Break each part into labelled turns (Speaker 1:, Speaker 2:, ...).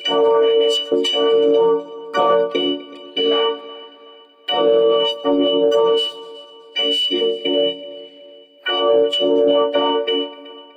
Speaker 1: Acaban escuchando Gothic Lab todos los domingos de 7 a 8 de la tarde.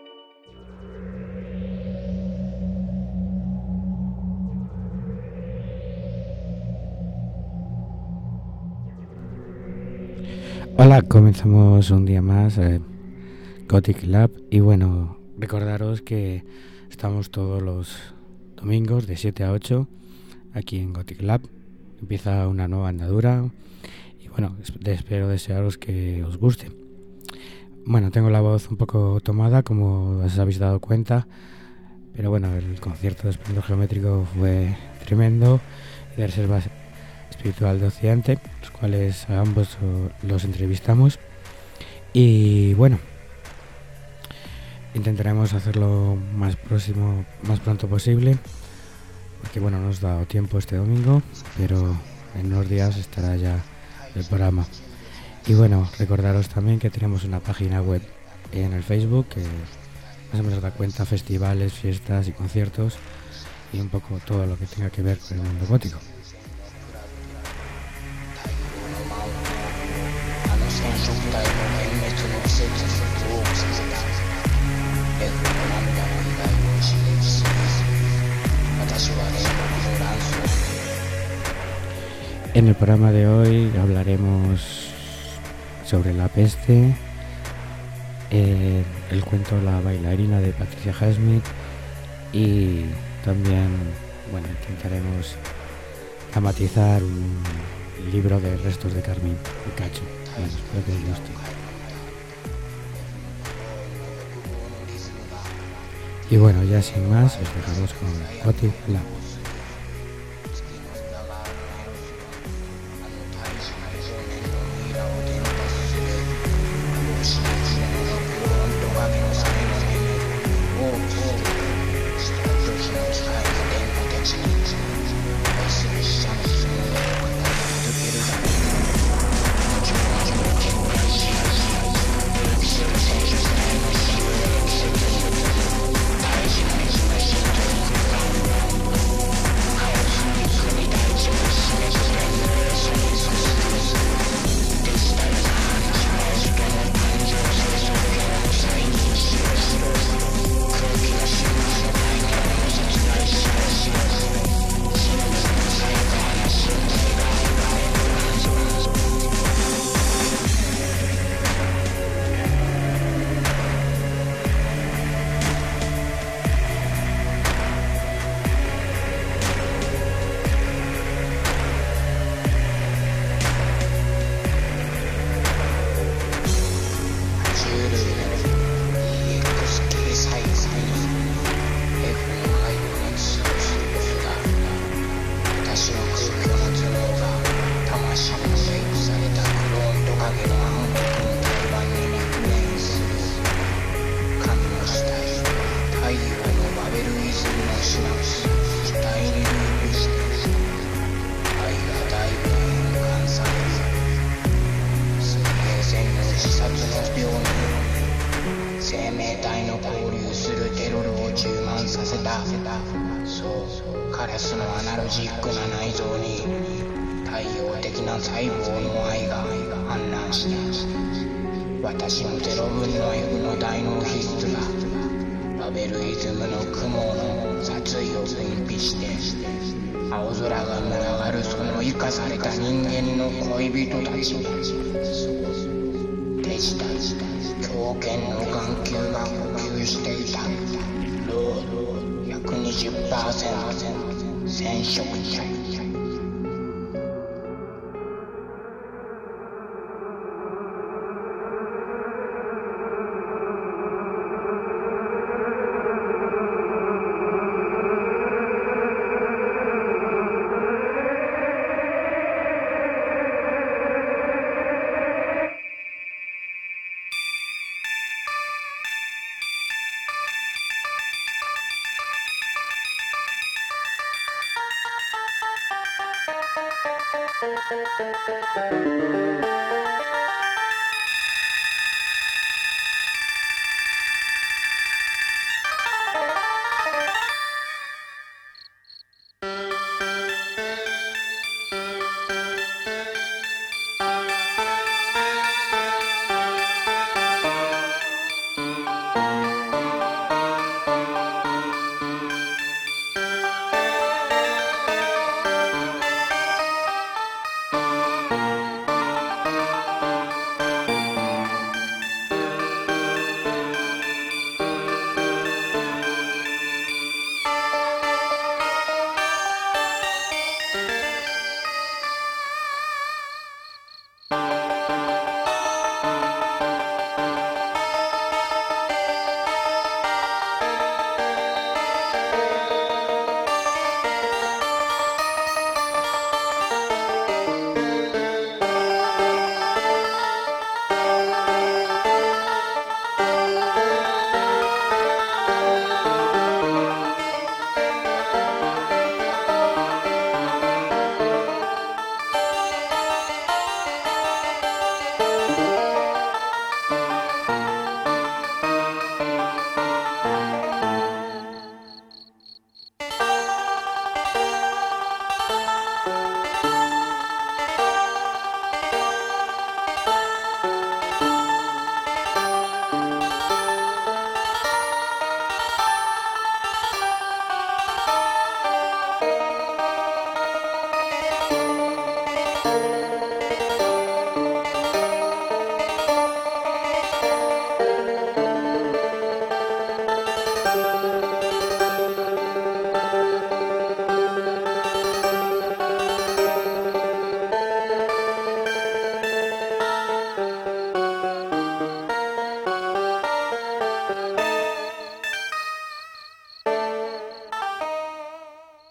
Speaker 2: Hola, comenzamos un día más Gothic Lab y bueno, recordaros que estamos todos los domingos de 7 a 8 aquí en Gothic Lab. Empieza una nueva andadura y bueno, espero desearos que os guste. Bueno, tengo la voz un poco tomada, como os habéis dado cuenta, pero bueno, el concierto de Esplendor Geométrico fue tremendo y de reserva espiritual de Occidente, los cuales a ambos los entrevistamos y bueno, intentaremos hacerlo más pronto posible, porque bueno, no nos ha dado tiempo este domingo, pero en unos días estará ya el programa. Y bueno, recordaros también que tenemos una página web en el Facebook que más o menos da cuenta festivales, fiestas y conciertos y un poco todo lo que tenga que ver con el mundo gótico. En el programa de hoy hablaremos sobre la peste, el cuento La bailarina de Patricia Highsmith y también, bueno, intentaremos dramatizar un libro de Restos de Carmín Picacho. Bueno, espero que os guste. Y bueno, ya sin más, os dejamos con Gothic Lab.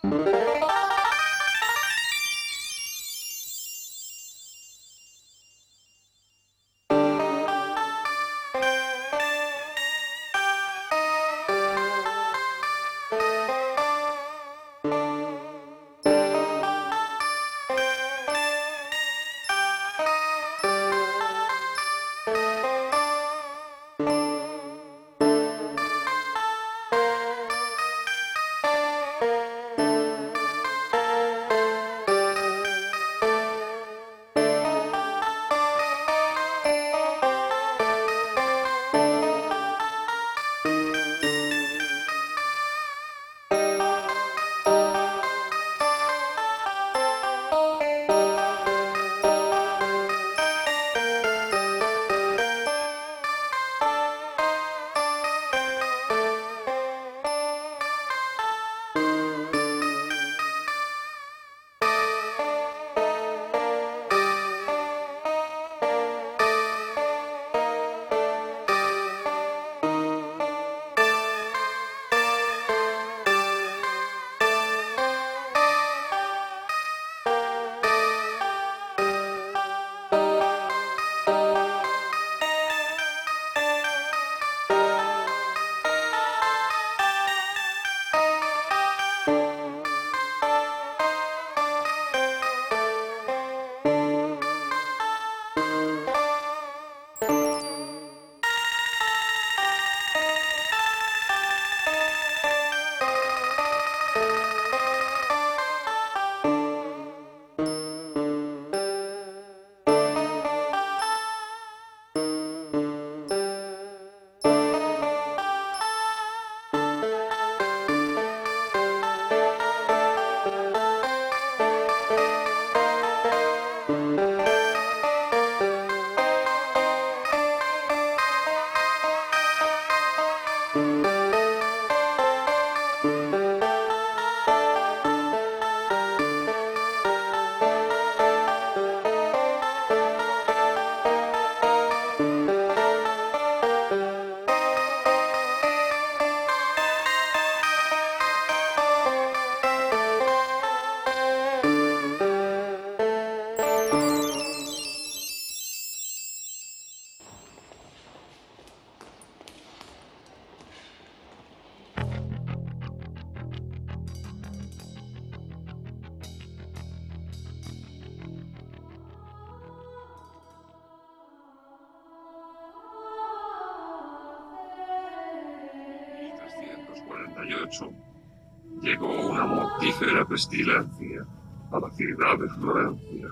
Speaker 3: Llegó una mortífera pestilencia a la ciudad de Florencia.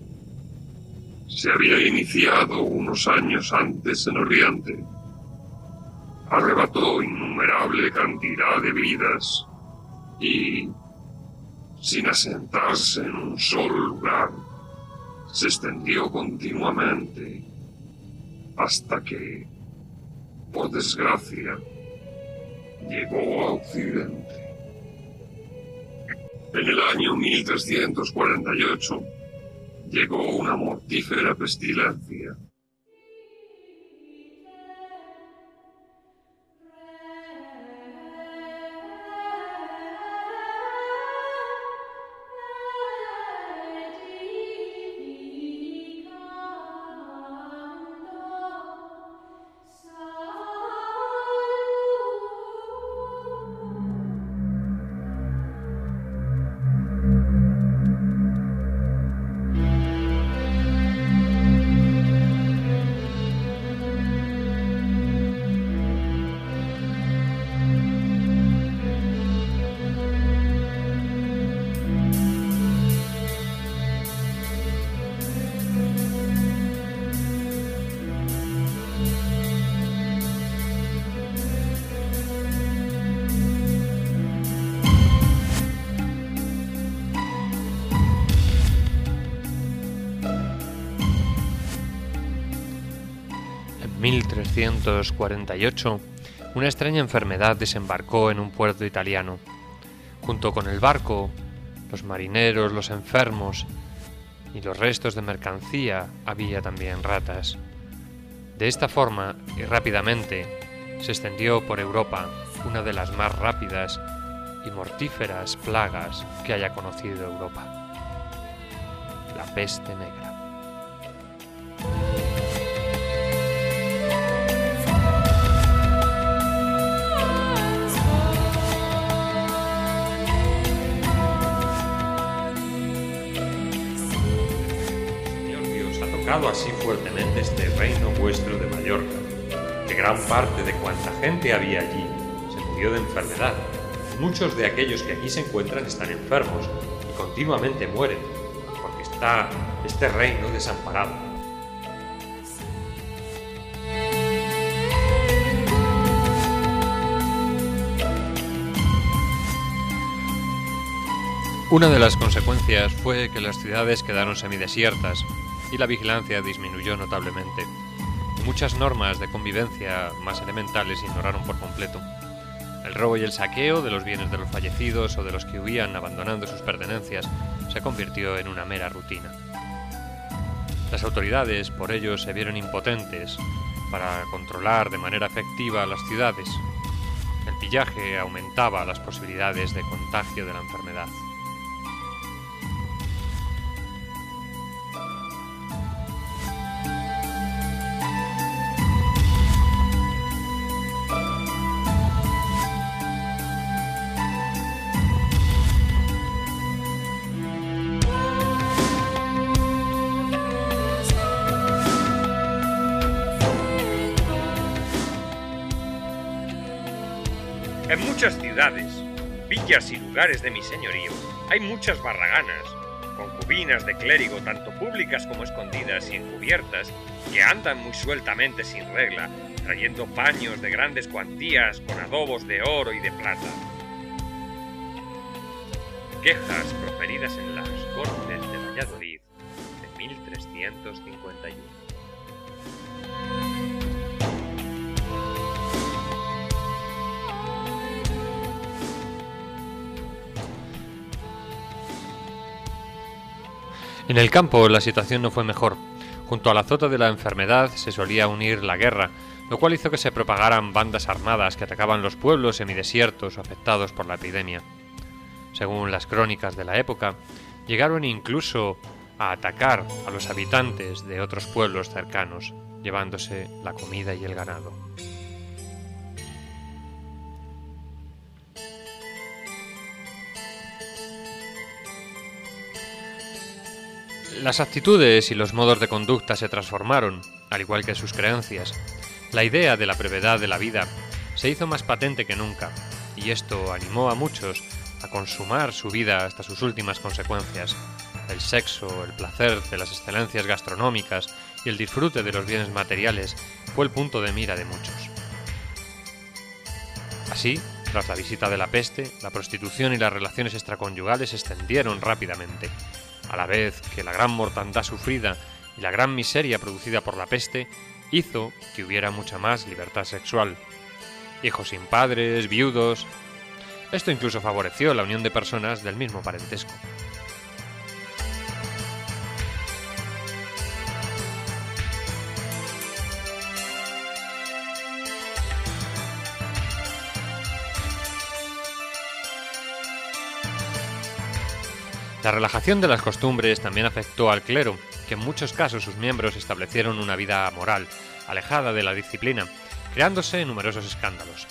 Speaker 3: Se había iniciado unos años antes en Oriente. Arrebató innumerable cantidad de vidas y, sin asentarse en un solo lugar, se extendió continuamente hasta que, por desgracia, llegó a Occidente. En el año 1348 llegó una mortífera pestilencia.
Speaker 4: En 1348, una extraña enfermedad desembarcó en un puerto italiano. Junto con el barco, los marineros, los enfermos y los restos de mercancía había también ratas. De esta forma, y rápidamente, se extendió por Europa una de las más rápidas y mortíferas plagas que haya conocido Europa. La peste negra.
Speaker 5: Así fuertemente este reino vuestro de Mallorca, que gran parte de cuanta gente había allí se murió de enfermedad. Muchos de aquellos que aquí se encuentran están enfermos y continuamente mueren, porque está este reino desamparado.
Speaker 4: Una de las consecuencias fue que las ciudades quedaron semidesiertas y la vigilancia disminuyó notablemente. Muchas normas de convivencia más elementales se ignoraron por completo. El robo y el saqueo de los bienes de los fallecidos o de los que huían abandonando sus pertenencias se convirtió en una mera rutina. Las autoridades, por ello, se vieron impotentes para controlar de manera efectiva las ciudades. El pillaje aumentaba las posibilidades de contagio de la enfermedad.
Speaker 5: En muchas ciudades, villas y lugares de mi señorío, hay muchas barraganas, concubinas de clérigo tanto públicas como escondidas y encubiertas, que andan muy sueltamente sin regla, trayendo paños de grandes cuantías con adobos de oro y de plata. Quejas proferidas en las Cortes de Valladolid de 1351.
Speaker 4: En el campo la situación no fue mejor. Junto al azote de la enfermedad se solía unir la guerra, lo cual hizo que se propagaran bandas armadas que atacaban los pueblos semidesiertos o afectados por la epidemia. Según las crónicas de la época, llegaron incluso a atacar a los habitantes de otros pueblos cercanos, llevándose la comida y el ganado. Las actitudes y los modos de conducta se transformaron, al igual que sus creencias. La idea de la brevedad de la vida se hizo más patente que nunca, y esto animó a muchos a consumar su vida hasta sus últimas consecuencias. El sexo, el placer de las excelencias gastronómicas y el disfrute de los bienes materiales fue el punto de mira de muchos. Así, tras la visita de la peste, la prostitución y las relaciones extraconyugales se extendieron rápidamente, a la vez que la gran mortandad sufrida y la gran miseria producida por la peste hizo que hubiera mucha más libertad sexual. Hijos sin padres, viudos. Esto incluso favoreció la unión de personas del mismo parentesco. La relajación de las costumbres también afectó al clero, que en muchos casos sus miembros establecieron una vida moral, alejada de la disciplina, creándose numerosos escándalos.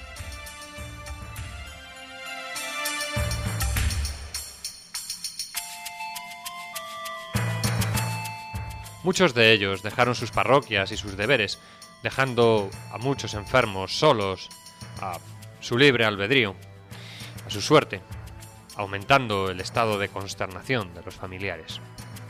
Speaker 4: Muchos de ellos dejaron sus parroquias y sus deberes, dejando a muchos enfermos solos, a su libre albedrío, a su suerte, aumentando el estado de consternación de los familiares.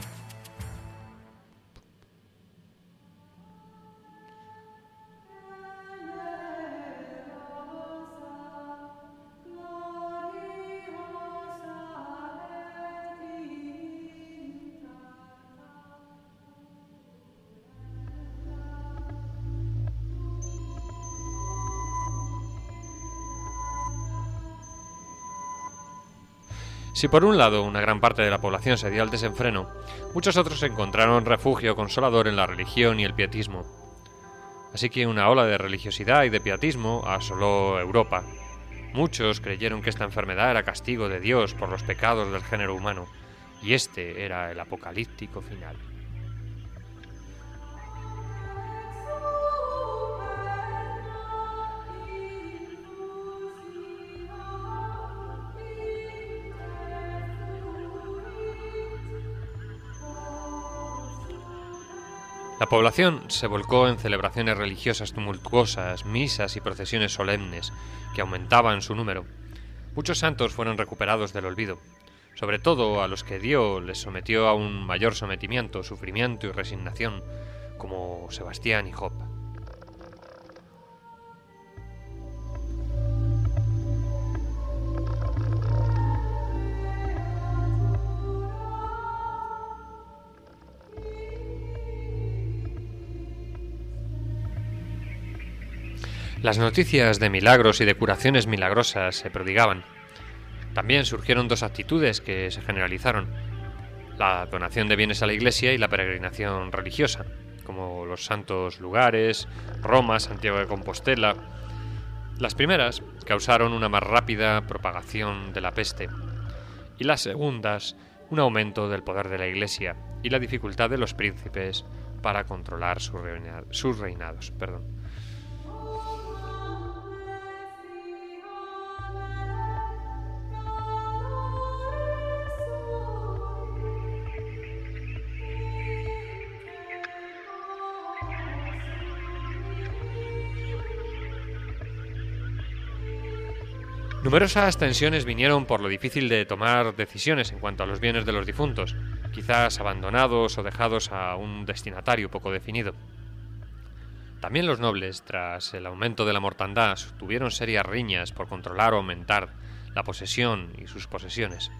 Speaker 4: Si por un lado una gran parte de la población se dio al desenfreno, muchos otros encontraron refugio consolador en la religión y el pietismo. Así que una ola de religiosidad y de pietismo asoló Europa, Muchos creyeron que esta enfermedad era castigo de Dios por los pecados del género humano, y este era el apocalíptico final. La población se volcó en celebraciones religiosas tumultuosas, misas y procesiones solemnes, que aumentaban su número. Muchos santos fueron recuperados del olvido, sobre todo a los que Dios les sometió a un mayor sometimiento, sufrimiento y resignación, como Sebastián y Job. Las noticias de milagros y de curaciones milagrosas se prodigaban. También surgieron dos actitudes que se generalizaron: la donación de bienes a la Iglesia y la peregrinación religiosa, como los santos lugares, Roma, Santiago de Compostela. Las primeras causaron una más rápida propagación de la peste, y las segundas un aumento del poder de la Iglesia y la dificultad de los príncipes para controlar sus reinados. Numerosas tensiones vinieron por lo difícil de tomar decisiones en cuanto a los bienes de los difuntos, quizás abandonados o dejados a un destinatario poco definido. También los nobles, tras el aumento de la mortandad, tuvieron serias riñas por controlar o aumentar la posesión y sus posesiones.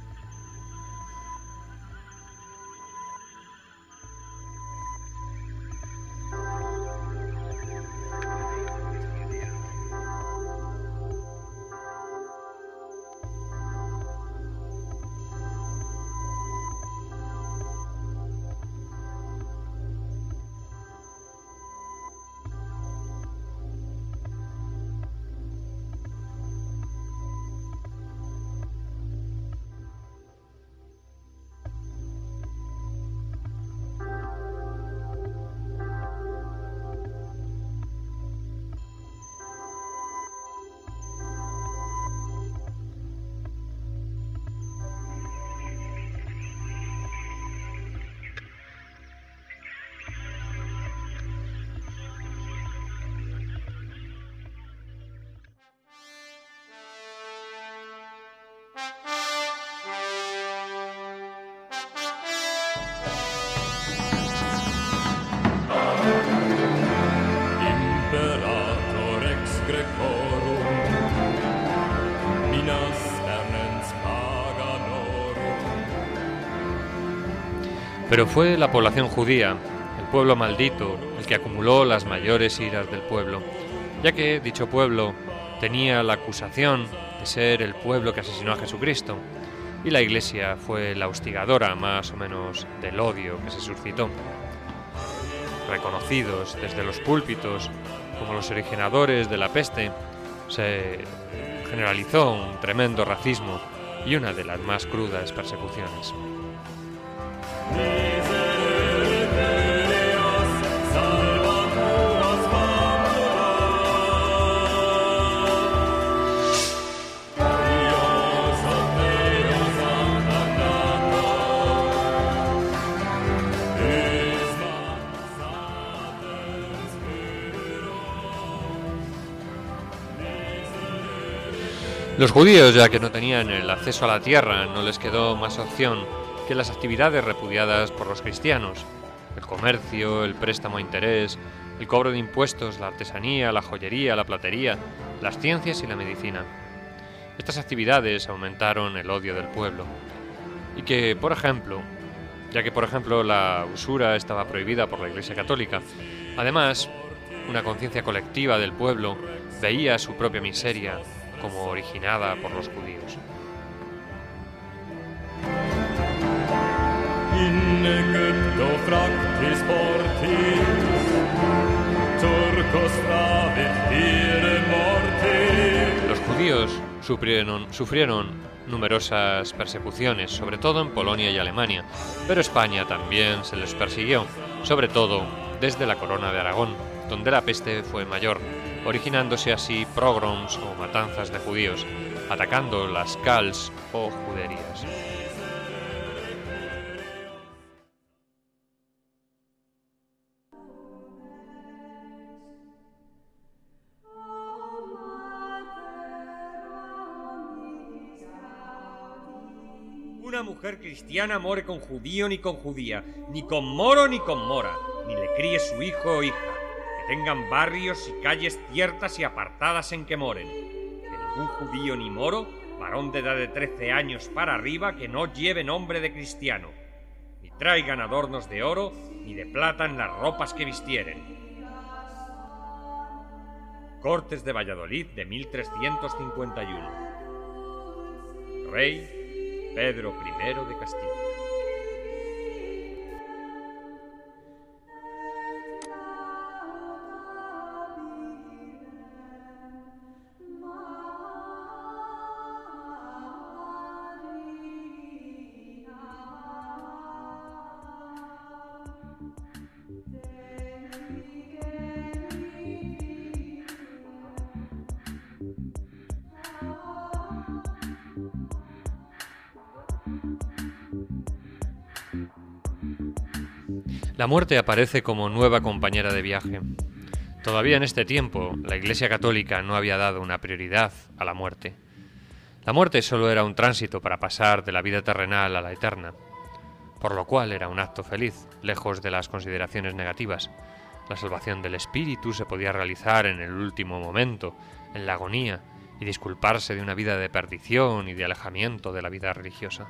Speaker 4: Pero fue la población judía, el pueblo maldito, el que acumuló las mayores iras del pueblo, ya que dicho pueblo tenía la acusación de ser el pueblo que asesinó a Jesucristo, y la Iglesia fue la hostigadora más o menos del odio que se suscitó. Reconocidos desde los púlpitos como los originadores de la peste, se generalizó un tremendo racismo y una de las más crudas persecuciones. Los judíos, ya que no tenían el acceso a la tierra, no les quedó más opción que las actividades repudiadas por los cristianos: el comercio, el préstamo a interés, el cobro de impuestos, la artesanía, la joyería, la platería, las ciencias y la medicina. Estas actividades aumentaron el odio del pueblo, y que, por ejemplo, la usura estaba prohibida por la Iglesia Católica, además, una conciencia colectiva del pueblo veía su propia miseria como originada por los judíos. Los judíos sufrieron numerosas persecuciones, sobre todo en Polonia y Alemania, pero España también se les persiguió, sobre todo desde la Corona de Aragón, donde la peste fue mayor, originándose así pogroms o matanzas de judíos, atacando las cals o juderías.
Speaker 5: Una mujer cristiana more con judío ni con judía, ni con moro ni con mora, ni le críe su hijo o hija, que tengan barrios y calles ciertas y apartadas en que moren. Que ningún judío ni moro, varón de edad de 13 años para arriba, que no lleve nombre de cristiano, ni traigan adornos de oro ni de plata en las ropas que vistieren. Cortes de Valladolid de 1351. Rey Pedro I de Castilla.
Speaker 4: La muerte aparece como nueva compañera de viaje. Todavía en este tiempo, la Iglesia Católica no había dado una prioridad a la muerte. La muerte solo era un tránsito para pasar de la vida terrenal a la eterna, por lo cual era un acto feliz, lejos de las consideraciones negativas. La salvación del espíritu se podía realizar en el último momento, en la agonía, y disculparse de una vida de perdición y de alejamiento de la vida religiosa.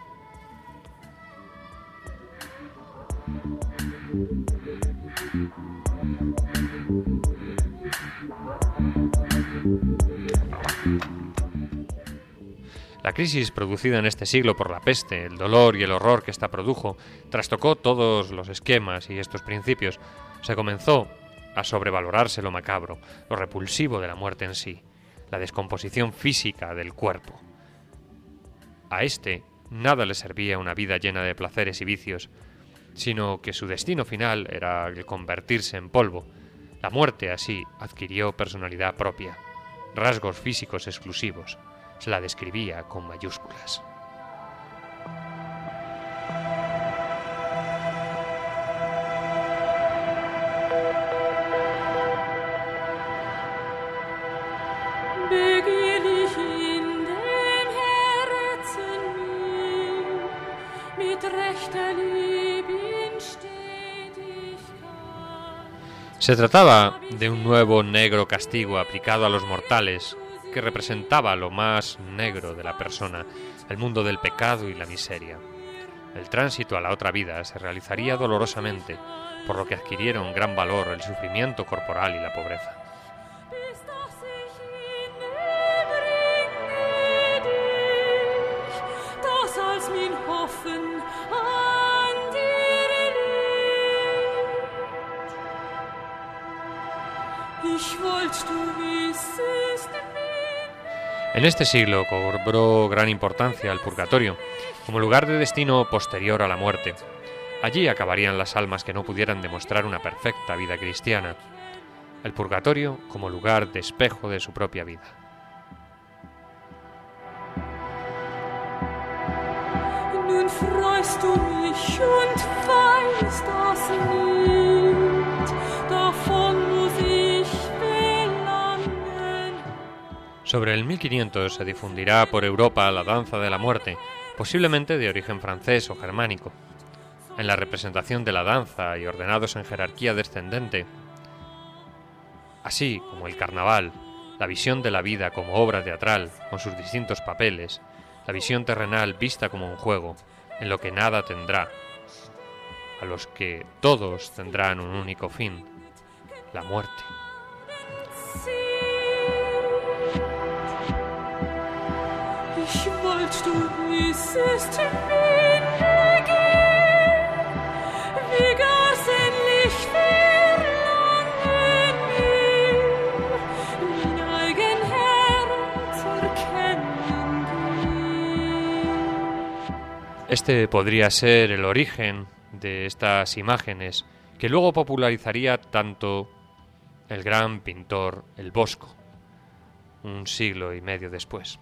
Speaker 4: La crisis producida en este siglo por la peste, el dolor y el horror que ésta produjo, trastocó todos los esquemas y estos principios. Se comenzó a sobrevalorarse lo macabro, lo repulsivo de la muerte en sí, la descomposición física del cuerpo. A este nada le servía una vida llena de placeres y vicios, sino que su destino final era el convertirse en polvo. La muerte así adquirió personalidad propia, rasgos físicos exclusivos. Se la describía con mayúsculas. Se trataba de un nuevo negro castigo aplicado a los mortales, que representaba lo más negro de la persona, el mundo del pecado y la miseria. El tránsito a la otra vida se realizaría dolorosamente, por lo que adquirieron gran valor el sufrimiento corporal y la pobreza. En este siglo cobró gran importancia el purgatorio, como lugar de destino posterior a la muerte. Allí acabarían las almas que no pudieran demostrar una perfecta vida cristiana. El purgatorio como lugar de espejo de su propia vida.
Speaker 6: Nun freust du mich und weißt das nicht, davon muss ich verlangen.
Speaker 4: Sobre el 1500 se difundirá por Europa la danza de la muerte, posiblemente de origen francés o germánico. En la representación de la danza y ordenados en jerarquía descendente, así como el carnaval, la visión de la vida como obra teatral, con sus distintos papeles, la visión terrenal vista como un juego, en lo que nada tendrá, a los que todos tendrán un único fin, la muerte.
Speaker 6: Ich wollt du wissest wie gar sehnlich verlangen will, mein eigen Herz erkennen.
Speaker 4: Este podría ser el origen de estas imágenes que luego popularizaría tanto el gran pintor El Bosco, un siglo y medio después.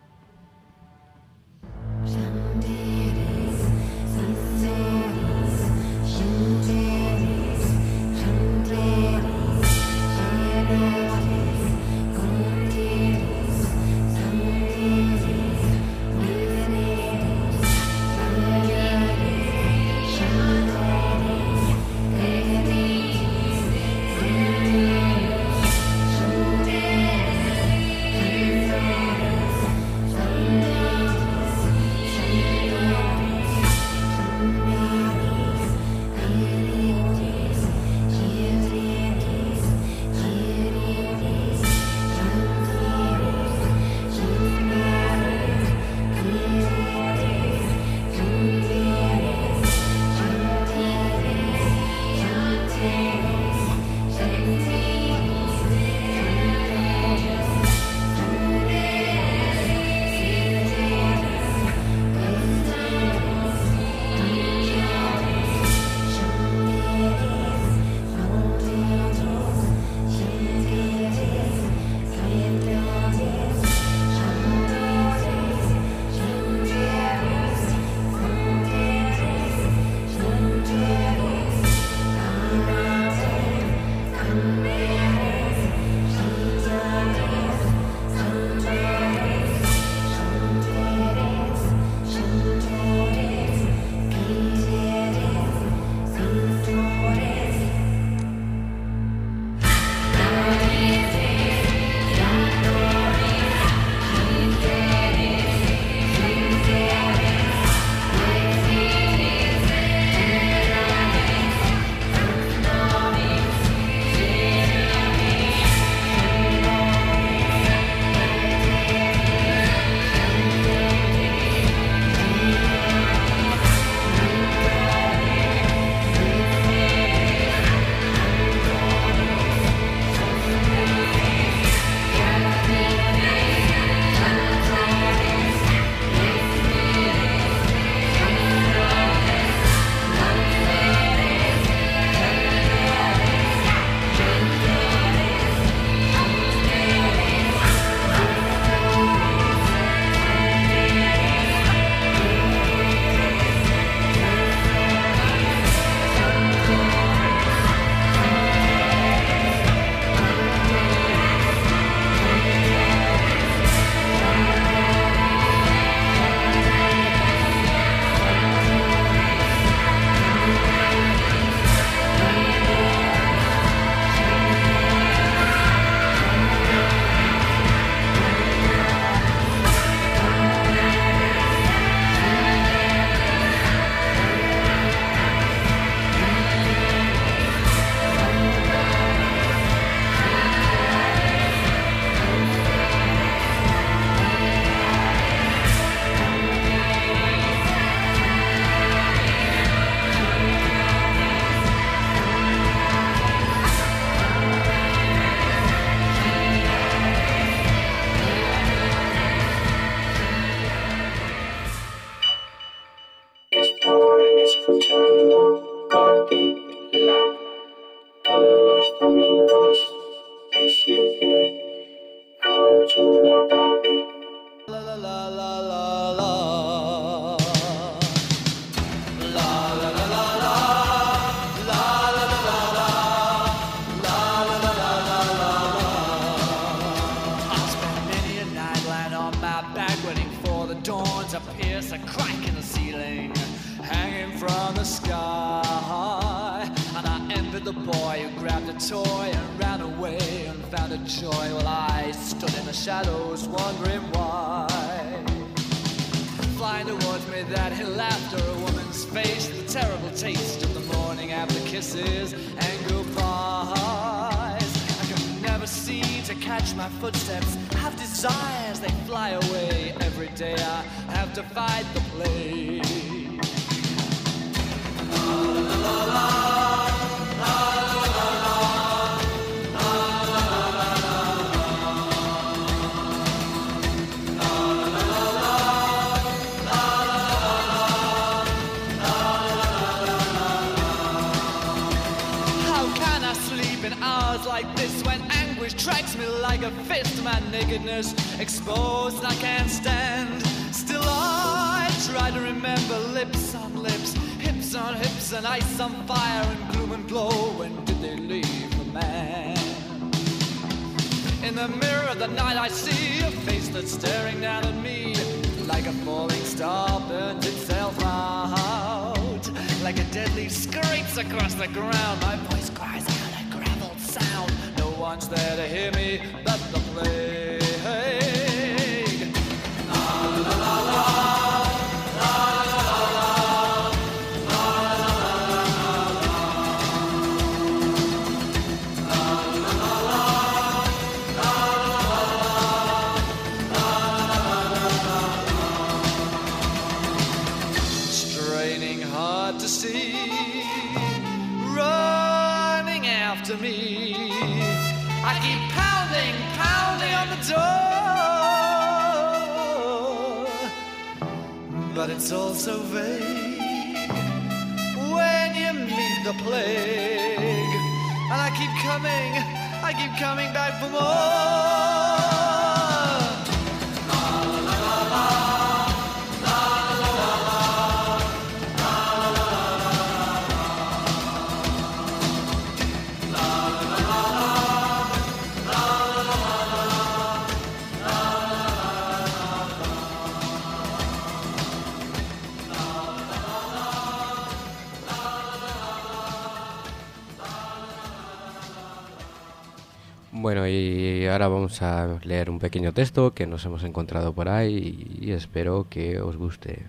Speaker 1: escuchando Gothic Lab todos los domingos de 7 a 8 de la tarde.
Speaker 7: Pierce a crack in the ceiling, hanging from the sky. And I envied the boy who grabbed a toy and ran away and found a joy, while I stood in the shadows wondering why. Flying towards me that he laughed at a woman's face, the terrible taste of the morning after kisses and goodbyes. I can never seem to catch my footsteps, I have desires, they fly away. Every day I have to fight the plague. strikes me like a fist. My nakedness exposed and I can't stand. Still I try to remember lips on lips, hips on hips, and ice on fire, and gloom and glow. When did they leave the man? In the mirror of the night I see a face that's staring down at me. Like a falling star burns itself out. Like a dead leaf scrapes across the ground. My voice cries out a graveled sound. No one's there to hear me but the plague. La la la la. Me. I keep pounding, pounding on the door, but it's all so vague when you meet the plague. And I keep coming back for more.
Speaker 2: Bueno, y ahora vamos a leer un pequeño texto que nos hemos encontrado por ahí y espero que os guste.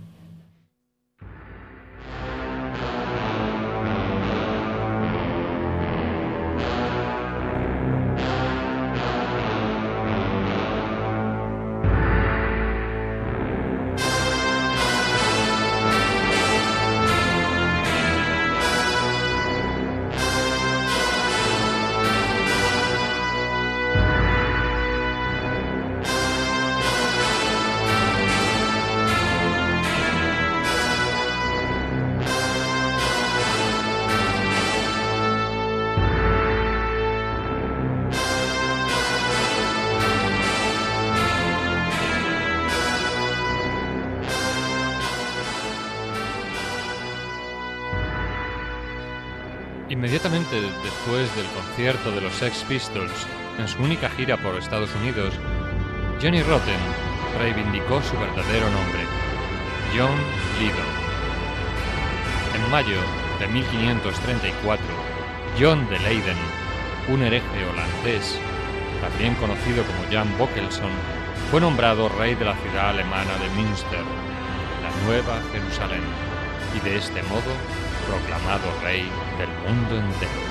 Speaker 4: Inmediatamente después del concierto de los Sex Pistols en su única gira por Estados Unidos, Johnny Rotten reivindicó su verdadero nombre, John Lydon. En mayo de 1534, John de Leyden, un hereje holandés, también conocido como Jan Bockelson, fue nombrado rey de la ciudad alemana de Münster, la Nueva Jerusalén, y de este modo proclamado rey del mundo entero.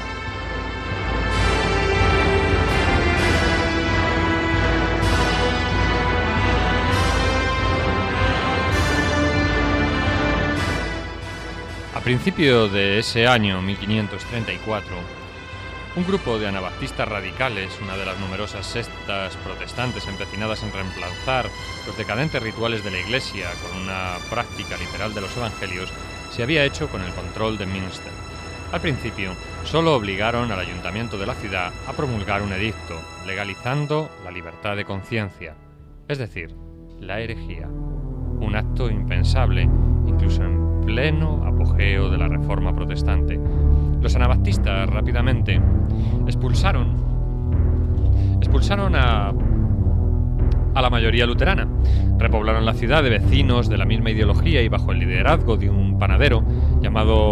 Speaker 4: A principio de ese año, 1534, un grupo de anabaptistas radicales, una de las numerosas sectas protestantes empecinadas en reemplazar los decadentes rituales de la Iglesia con una práctica literal de los evangelios, se había hecho con el control de Münster. Al principio, solo obligaron al ayuntamiento de la ciudad a promulgar un edicto, legalizando la libertad de conciencia, es decir, la herejía. Un acto impensable, incluso en pleno apogeo de la Reforma protestante. Los anabaptistas rápidamente expulsaron a la mayoría luterana. Repoblaron la ciudad de vecinos de la misma ideología y bajo el liderazgo de un panadero llamado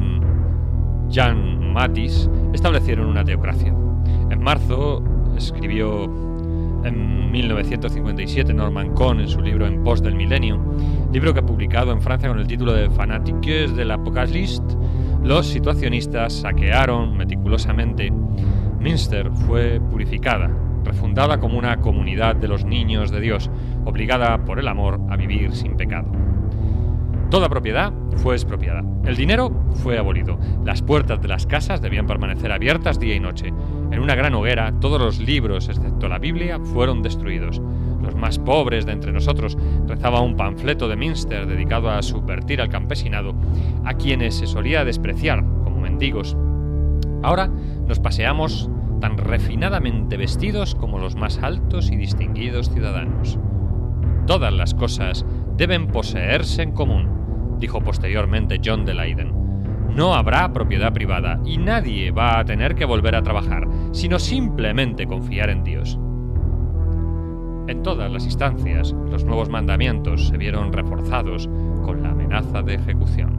Speaker 4: Jan Matthys establecieron una teocracia. En marzo escribió en 1957 Norman Cohn en su libro En pos del milenio, libro que ha publicado en Francia con el título de Fanatiques de l'Apocalypse. Los situacionistas saquearon meticulosamente. Münster fue purificada, refundada como una comunidad de los niños de Dios, obligada por el amor a vivir sin pecado. Toda propiedad fue expropiada. El dinero fue abolido. Las puertas de las casas debían permanecer abiertas día y noche. En una gran hoguera, todos los libros, excepto la Biblia, fueron destruidos. Los más pobres de entre nosotros rezaban un panfleto de Münster dedicado a subvertir al campesinado, a quienes se solía despreciar como mendigos. Ahora nos paseamos tan refinadamente vestidos como los más altos y distinguidos ciudadanos. Todas las cosas deben poseerse en común, dijo posteriormente John de Leyden. No habrá propiedad privada y nadie va a tener que volver a trabajar, sino simplemente confiar en Dios. En todas las instancias, los nuevos mandamientos se vieron reforzados con la amenaza de ejecución.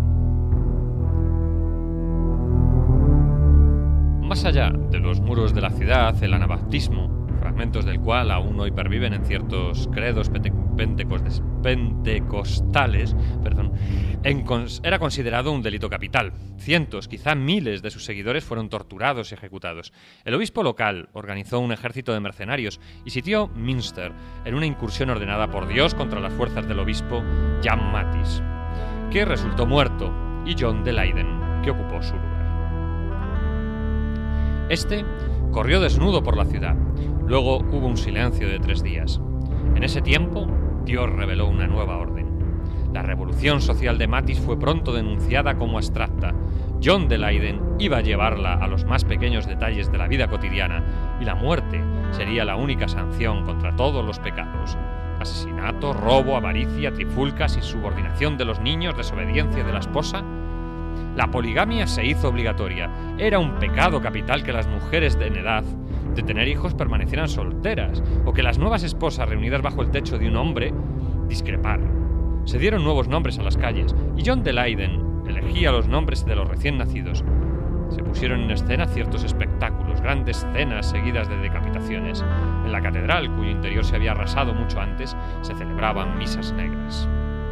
Speaker 4: Más allá de los muros de la ciudad, el anabaptismo, fragmentos del cual aún hoy perviven en ciertos credos pentecostales, era considerado un delito capital. Cientos, quizá miles de sus seguidores fueron torturados y ejecutados. El obispo local organizó un ejército de mercenarios y sitió Münster en una incursión ordenada por Dios contra las fuerzas del obispo Jan Matthys, que resultó muerto, y John de Leyden, que ocupó su lugar. Este corrió desnudo por la ciudad. Luego hubo un silencio de 3 días. En ese tiempo, Dios reveló una nueva orden. La revolución social de Matthys fue pronto denunciada como abstracta. John de Leyden iba a llevarla a los más pequeños detalles de la vida cotidiana, y la muerte sería la única sanción contra todos los pecados: asesinato, robo, avaricia, trifulcas, insubordinación de los niños, desobediencia de la esposa. La poligamia se hizo obligatoria. Era un pecado capital que las mujeres en edad de tener hijos permanecieran solteras, o que las nuevas esposas reunidas bajo el techo de un hombre discreparan. Se dieron nuevos nombres a las calles, y John de Leyden elegía los nombres de los recién nacidos. Se pusieron en escena ciertos espectáculos, grandes cenas seguidas de decapitaciones. En la catedral, cuyo interior se había arrasado mucho antes, se celebraban misas negras.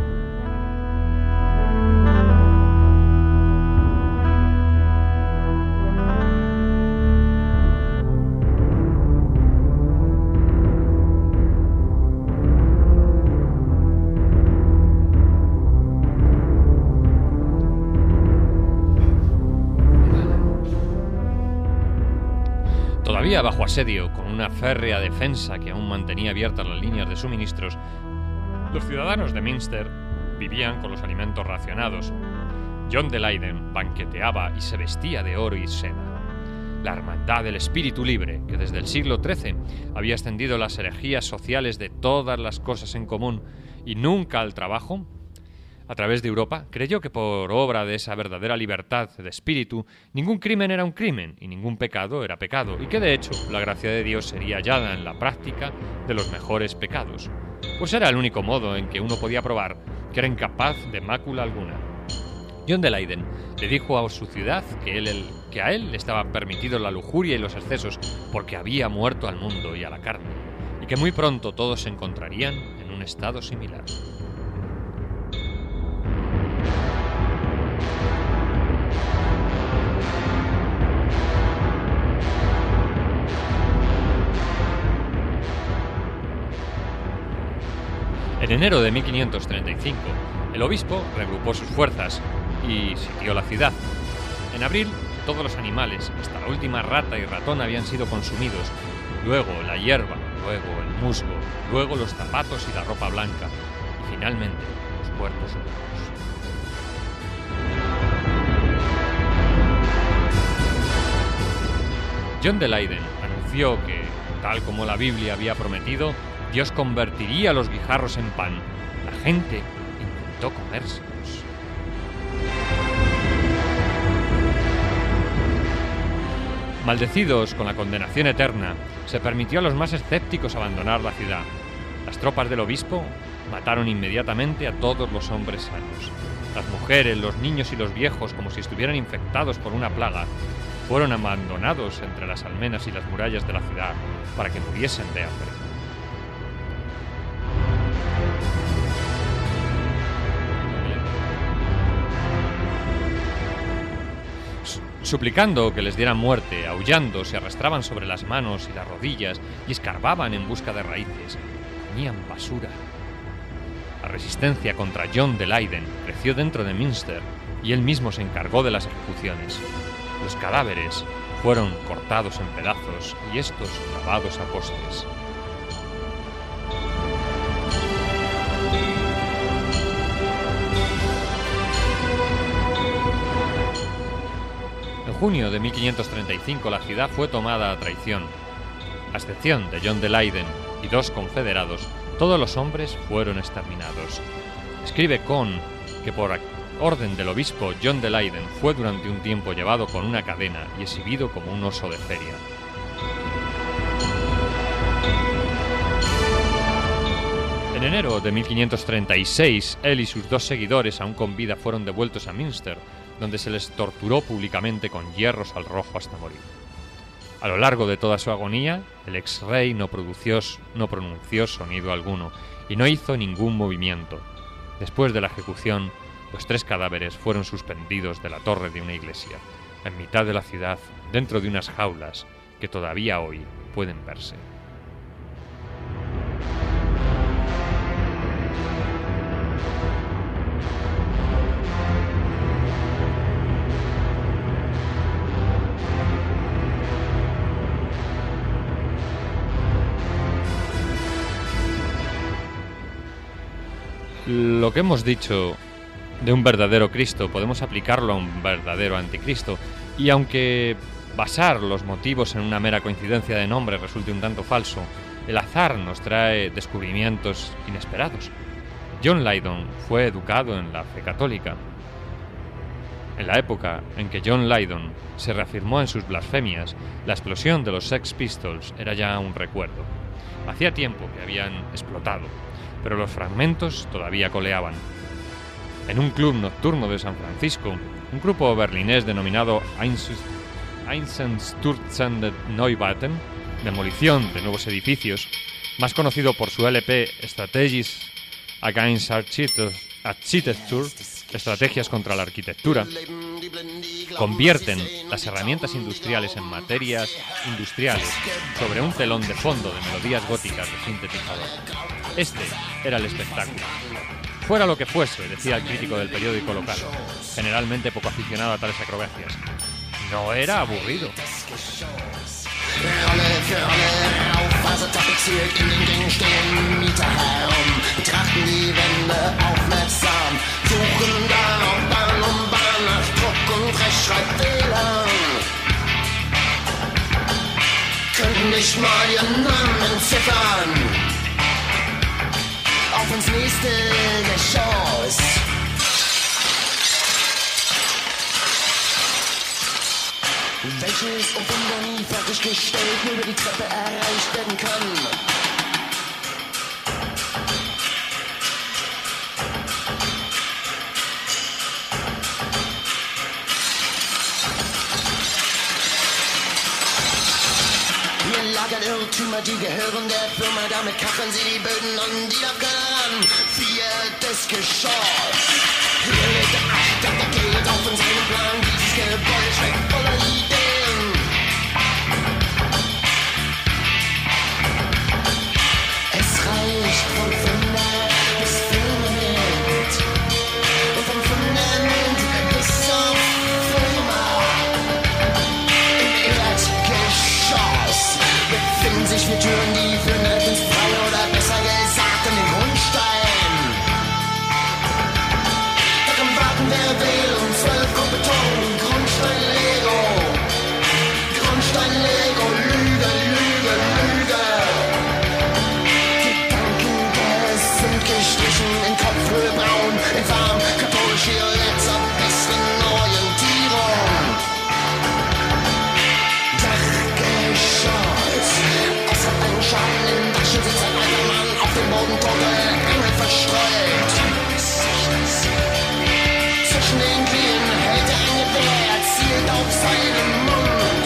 Speaker 4: Todavía bajo asedio, con una férrea defensa que aún mantenía abiertas las líneas de suministros, los ciudadanos de Münster vivían con los alimentos racionados. John de Leyden banqueteaba y se vestía de oro y seda. La hermandad del espíritu libre, que desde el siglo XIII había extendido las herejías sociales de todas las cosas en común y nunca al trabajo, a través de Europa, creyó que por obra de esa verdadera libertad de espíritu, ningún crimen era un crimen y ningún pecado era pecado, y que de hecho la gracia de Dios sería hallada en la práctica de los mejores pecados, pues era el único modo en que uno podía probar que era incapaz de mácula alguna. John de Leyden le dijo a su ciudad que a él le estaban permitidos la lujuria y los excesos porque había muerto al mundo y a la carne, y que muy pronto todos se encontrarían en un estado similar. En enero de 1535, el obispo reagrupó sus fuerzas y sitió la ciudad. En abril, todos los animales, hasta la última rata y ratón, habían sido consumidos. Luego la hierba, luego el musgo, luego los zapatos y la ropa blanca, y finalmente los cuerpos humanos. John de Leyden anunció que, tal como la Biblia había prometido, Dios convertiría los guijarros en pan. La gente intentó comérselos. Maldecidos con la condenación eterna, se permitió a los más escépticos abandonar la ciudad. Las tropas del obispo mataron inmediatamente a todos los hombres sanos. Las mujeres, los niños y los viejos, como si estuvieran infectados por una plaga, fueron abandonados entre las almenas y las murallas de la ciudad para que muriesen de hambre. Suplicando que les dieran muerte, aullando, se arrastraban sobre las manos y las rodillas y escarbaban en busca de raíces. Comían basura. La resistencia contra John de Leyden creció dentro de Münster y él mismo se encargó de las ejecuciones. Los cadáveres fueron cortados en pedazos y estos clavados a postes. En junio de 1535 la ciudad fue tomada a traición. A excepción de John de Leyden y 2 confederados, todos los hombres fueron exterminados. Escribe Kohn que por orden del obispo John de Leyden fue durante un tiempo llevado con una cadena y exhibido como un oso de feria. En enero de 1536, él y sus 2 seguidores, aún con vida, fueron devueltos a Münster, donde se les torturó públicamente con hierros al rojo hasta morir. A lo largo de toda su agonía, el ex-rey no pronunció sonido alguno y no hizo ningún movimiento. Después de la ejecución, los 3 cadáveres fueron suspendidos de la torre de una iglesia, en mitad de la ciudad, dentro de unas jaulas que todavía hoy pueden verse. Lo que hemos dicho de un verdadero Cristo podemos aplicarlo a un verdadero anticristo, y aunque basar los motivos en una mera coincidencia de nombre resulte un tanto falso, el azar nos trae descubrimientos inesperados. John Lydon fue educado en la fe católica. En la época en que John Lydon se reafirmó en sus blasfemias, la explosión de los Sex Pistols era ya un recuerdo. Hacía tiempo que habían explotado, pero los fragmentos todavía coleaban. En un club nocturno de San Francisco, un grupo berlinés denominado Einsturzende Neubauten, demolición de nuevos edificios, más conocido por su LP Strategies Against Architecture, estrategias contra la arquitectura, convierten las herramientas industriales en materias industriales sobre un telón de fondo de melodías góticas de sintetizador. Este era el espectáculo. Fuera lo que fuese, decía el crítico del periódico local, generalmente poco aficionado a tales acrobacias, no era aburrido.
Speaker 8: Rolle für Rolle auf, also tapeziert in den Gängen stehen Mieter herum, betrachten die Wände aufmerksam, suchen dann auf Bahn um Bahn nach Druck und Rechtschreibfehlern. Könnten nicht mal ihren Namen entziffern. Auf ins nächste Geschoss. Welches Wunder nie fertiggestellt nur über die Treppe erreicht werden kann. Hier lagern Irrtümer, die gehören der Firma, damit kacheln sie die Böden an, die darf keiner ran. 4. Geschoss. Hier liegt der Architekt, der geht auf in seinem Plan, dieses Gebäude schmeckt voller Ideen. Es reicht vom Fundament bis Fundament und vom Fundament bis zum Firma. Im Erdgeschoss befinden sich 4 Türen, die führen direkt ins Freie oder besser gesagt in den Grundstein. Darin warten wer will und 12 Grund Beton, Grundstein Lego. Grundstein Lego, Lüge, Lüge, Lüge. Gedanken sind gestrichen in Kopfhöhe braun, in Farben katholisch violett zur besseren Orientierung. Dachgeschoss, außer einem Schaden im Dachschild sitzt ein alter Mann auf dem Boden, tote Engel verstreut. Zwischen den Knieen hält er ein Gewehr, er zielt auf seinen Mund.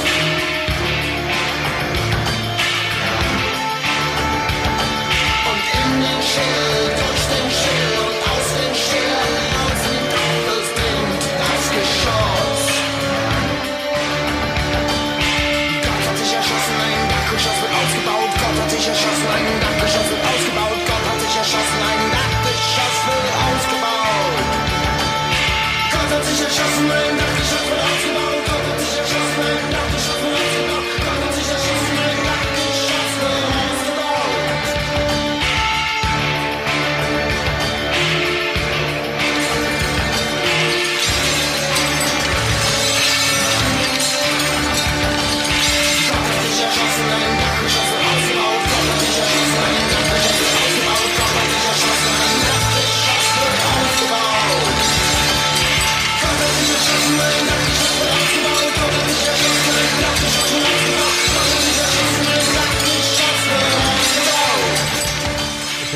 Speaker 8: Und in den Schild, durch den Schild und aus dem Schild, aus dem Dampf dringt das Geschoss. Gott hat sich erschossen, ein Dachgeschoss wird ausgebaut. Gott hat sich erschossen, ein Dachgeschoss wird ausgebaut. Gott hat sich erschossen, ein Dachgeschoss wird ausgebaut. Gott hat sich erschossen, ein Dachgeschoss wird ausgebaut. Gott hat sich erschossen, ein Dachgeschoss wird ausgebaut. Gott hat sich erschossen, ein Dachgeschoss wird ausgebaut.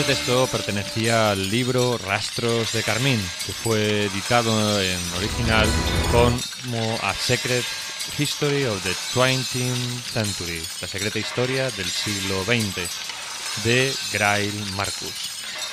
Speaker 4: texto pertenecía al libro Rastros de Carmín, que fue editado en original como A Secret History of the 20th Century, la secreta historia del siglo XX, de Grail Marcus.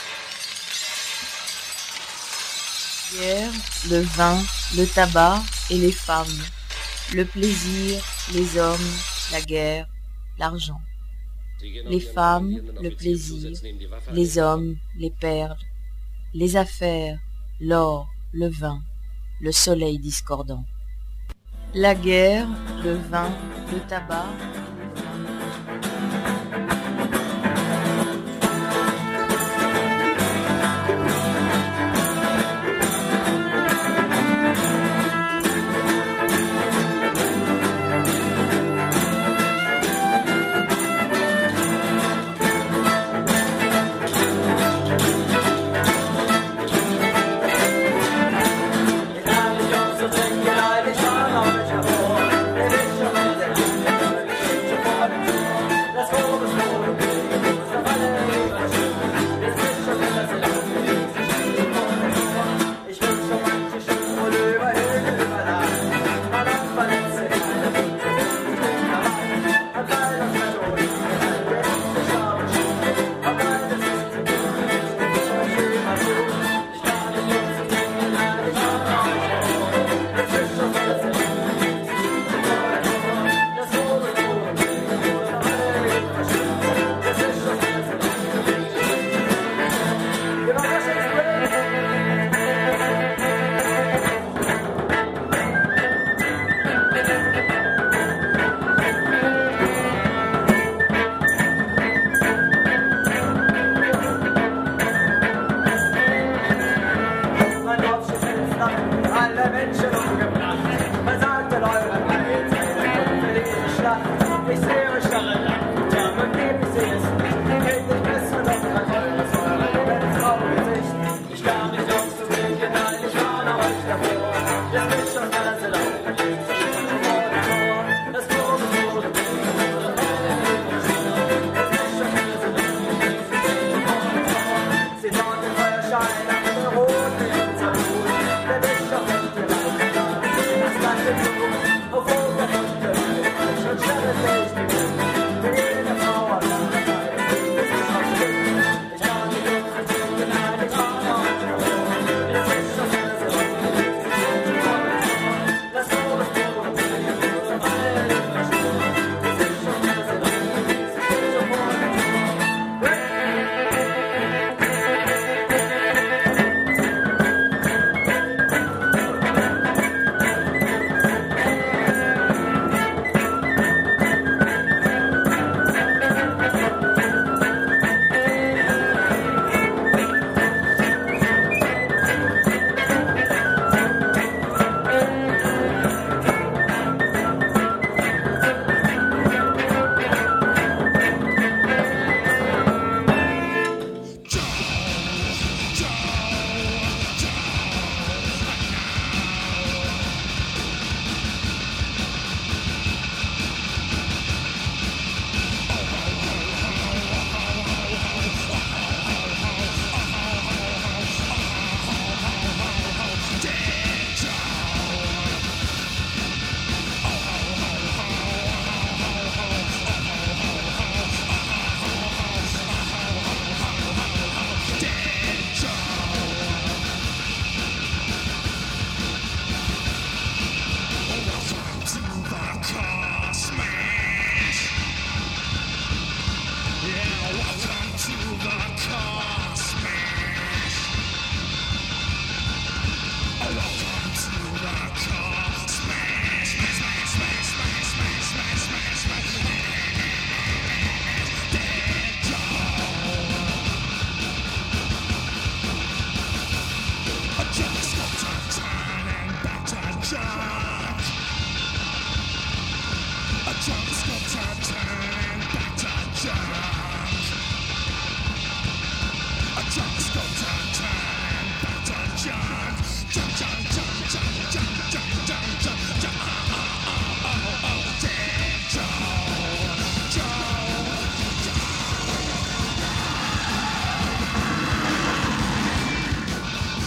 Speaker 9: La guerre, le vin, le tabac et les femmes, le plaisir, les hommes, la guerre, l'argent. Les femmes, le plaisir, les hommes, les perles, les affaires, l'or, le vin, le soleil discordant. La guerre, le vin, le tabac.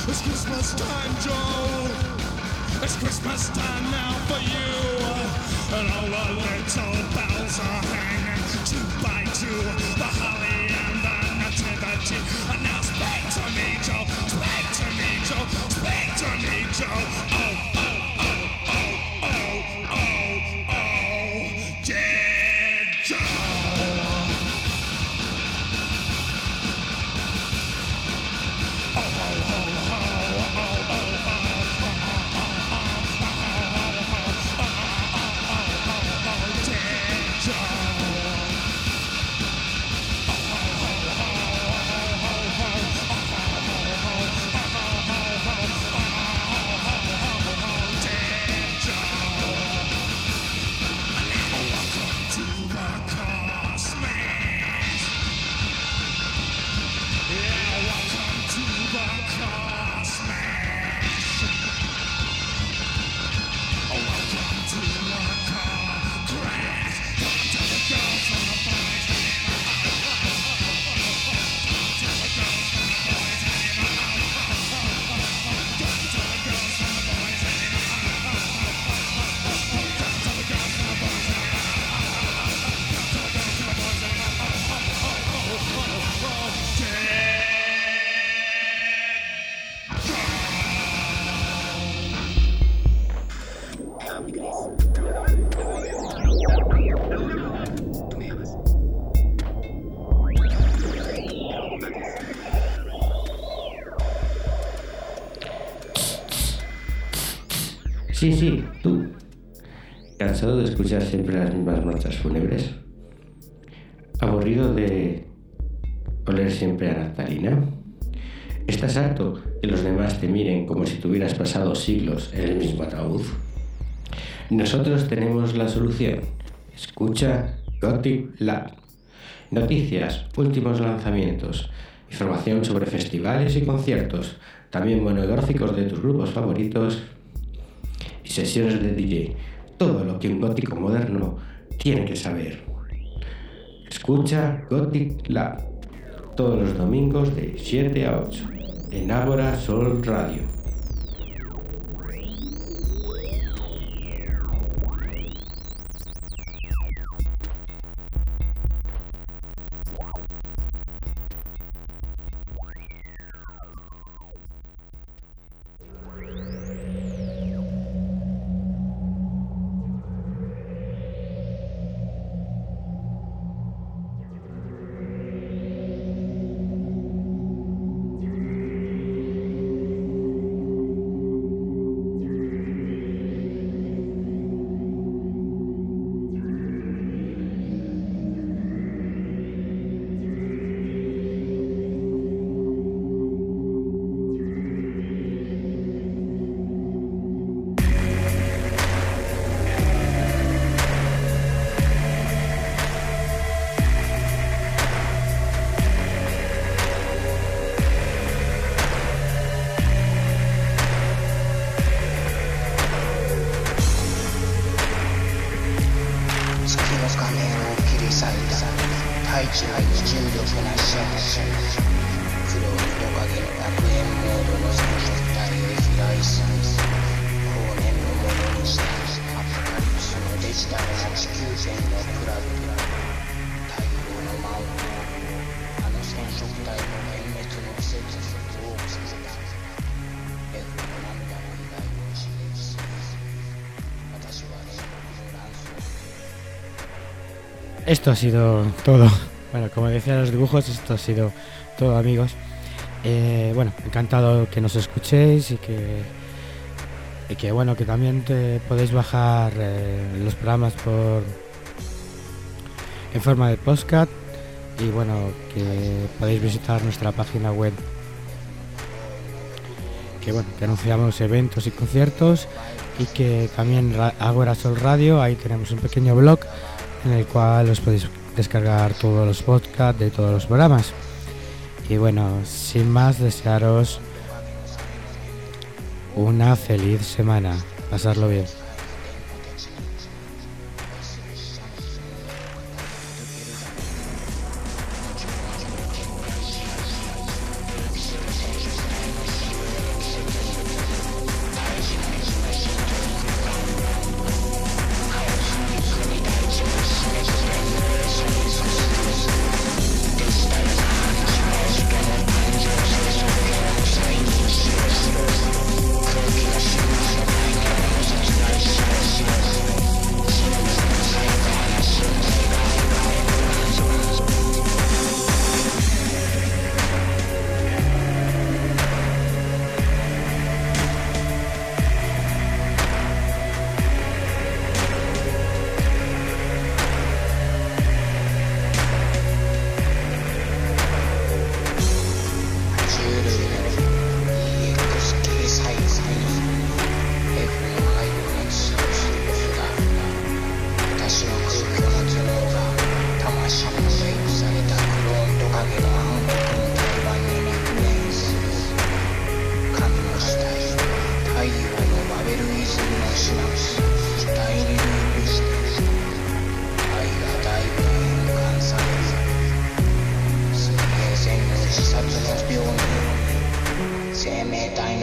Speaker 10: It's Christmas time, Joe. It's Christmas time now for you. And all the little bells are hanging 2 by 2. The holly and the nativity. And now speak to me, Joe. Speak to me, Joe. Speak to me, Joe. Oh, oh, oh, oh, oh, oh, oh, dear Joe.
Speaker 2: Sí, tú. ¿Cansado de escuchar siempre las mismas marchas fúnebres? ¿Aburrido de oler siempre a naftalina? ¿Estás harto que los demás te miren como si tuvieras pasado siglos en el mismo ataúd? Nosotros tenemos la solución. Escucha Gothic Lab. Noticias, últimos lanzamientos, información sobre festivales y conciertos, también monográficos de tus grupos favoritos y sesiones de DJ. Todo lo que un gótico moderno tiene que saber. Escucha Gothic Lab todos los domingos de 7 a 8 en Ágora Sol Radio. Esto ha sido todo. Bueno, como decían los dibujos, esto ha sido todo, amigos. Bueno, encantado que nos escuchéis y que bueno, que también podéis bajar los programas en forma de podcast, y bueno, que podéis visitar nuestra página web, que bueno, que anunciamos eventos y conciertos, y que también Ágora Sol Radio, ahí tenemos un pequeño blog en el cual os podéis descargar todos los podcasts de todos los programas. Y bueno, sin más, desearos una feliz semana, pasarlo bien.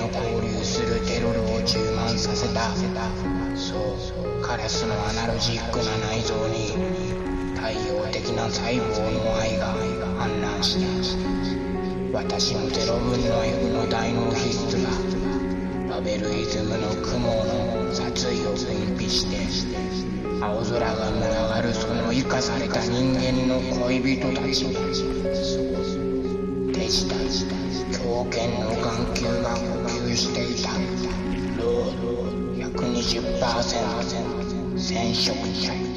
Speaker 8: の交流するテロルを充満させた。そうカラスのアナロジックな内臓に太陽的な細胞の愛が氾濫した。私の0分の F の大脳皮質がバベルイズムの雲の殺意を分泌して青空が群がるその生かされた人間の恋人たちにデジタル狂犬の眼球が呼吸していた。ロード 120% 染色体